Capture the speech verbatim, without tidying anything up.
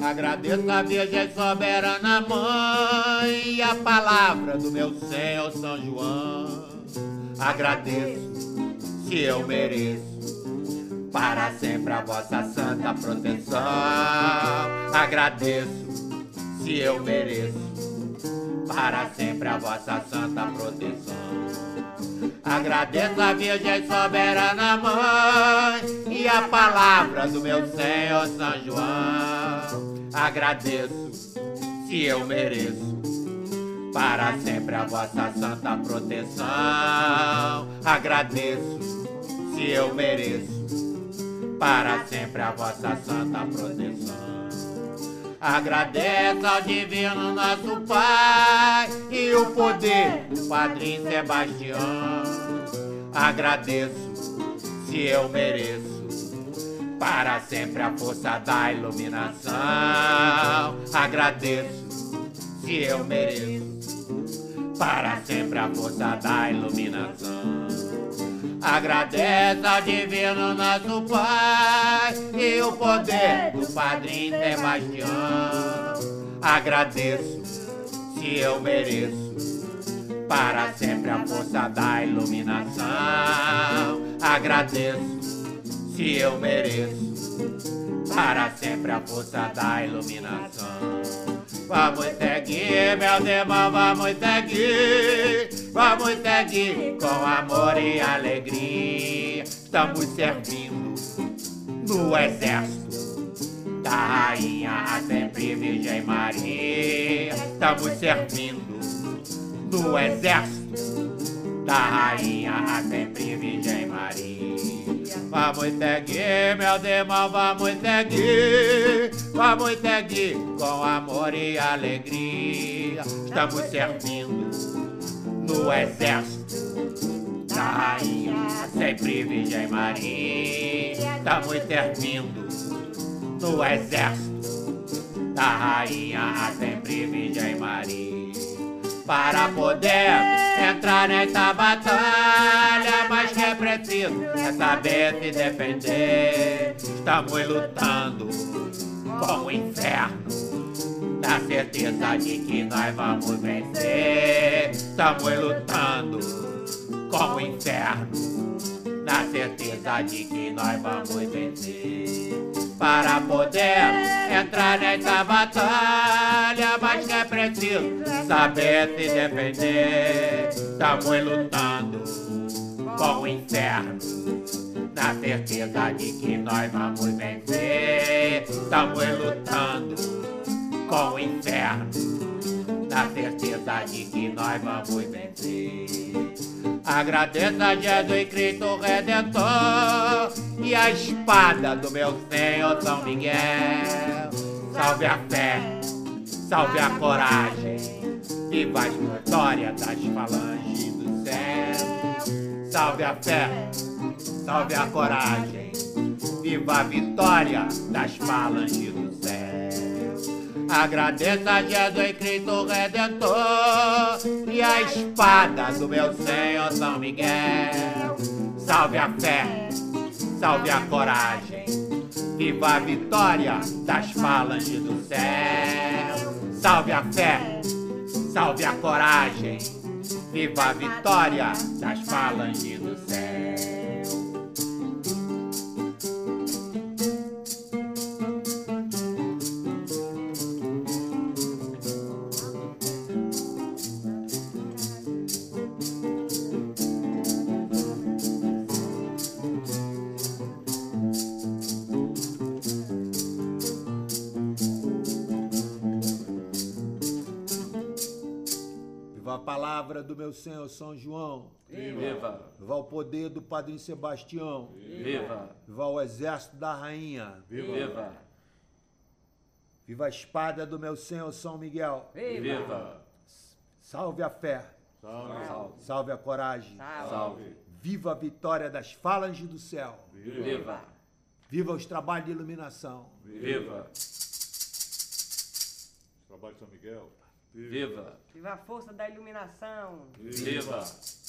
Agradeço a Virgem Soberana Mãe e a palavra do meu Senhor São João. Agradeço se eu mereço para sempre a vossa santa proteção. Agradeço se eu mereço para sempre a vossa santa proteção. Agradeço a Virgem Soberana Mãe e a palavra do meu Senhor São João. Agradeço se eu mereço para sempre a vossa santa proteção. Agradeço se eu mereço para sempre a vossa santa proteção. Agradeço ao divino nosso Pai e o poder do Padrinho Sebastião. Agradeço se eu mereço para sempre a força da iluminação. Agradeço se eu mereço para sempre a força da iluminação. Agradeço ao divino nosso Pai e o poder do Padrinho Sebastião. Agradeço se eu mereço para sempre a força da iluminação. Agradeço se eu mereço para sempre a força da iluminação. Vamos seguir, meus irmãos, vamos seguir. Vamos seguir com amor e alegria. Estamos servindo no exército da Rainha, a sempre Virgem Maria. Estamos servindo no exército da Rainha, a sempre Virgem Maria. Vamos seguir, meus irmãos, vamos seguir. Vamos seguir com amor e alegria. Estamos servindo no exército da Rainha, sempre Virgem Maria. Estamos servindo no exército da Rainha, sempre Virgem Maria. Para poder entrar nessa batalha, mas que é preciso é saber se defender. Estamos lutando com o inferno, na certeza de que nós vamos vencer. Estamos lutando com o inferno, na certeza de que nós vamos vencer. Para poder entrar nessa batalha, mas que é preciso saber se defender. Estamos lutando com o inferno, na certeza de que nós vamos vencer. Estamos lutando com o inferno, na certeza de que nós vamos vencer. Agradeço a Jesus Cristo Redentor e a espada do meu Senhor São Miguel. Salve a fé, salve a coragem, viva a vitória das falanges do céu. Salve a fé, salve a coragem, viva a vitória das falanges do céu. Agradeço a Jesus Cristo Redentor e a espada do meu Senhor São Miguel. Salve a fé, salve a coragem, viva a vitória das falanges do céu. Salve a fé, salve a coragem, viva a vitória das falanges do céu. A palavra do meu Senhor São João. Viva! Viva o poder do Padrinho Sebastião. Viva! Viva o exército da Rainha. Viva! Viva a espada do meu Senhor São Miguel. Viva! Salve a fé. Salve! Salve a coragem. Salve! Viva a vitória das falanges do céu. Viva! Viva os trabalhos de iluminação. Viva! Trabalho de São Miguel. Viva! Viva a força da iluminação. Viva!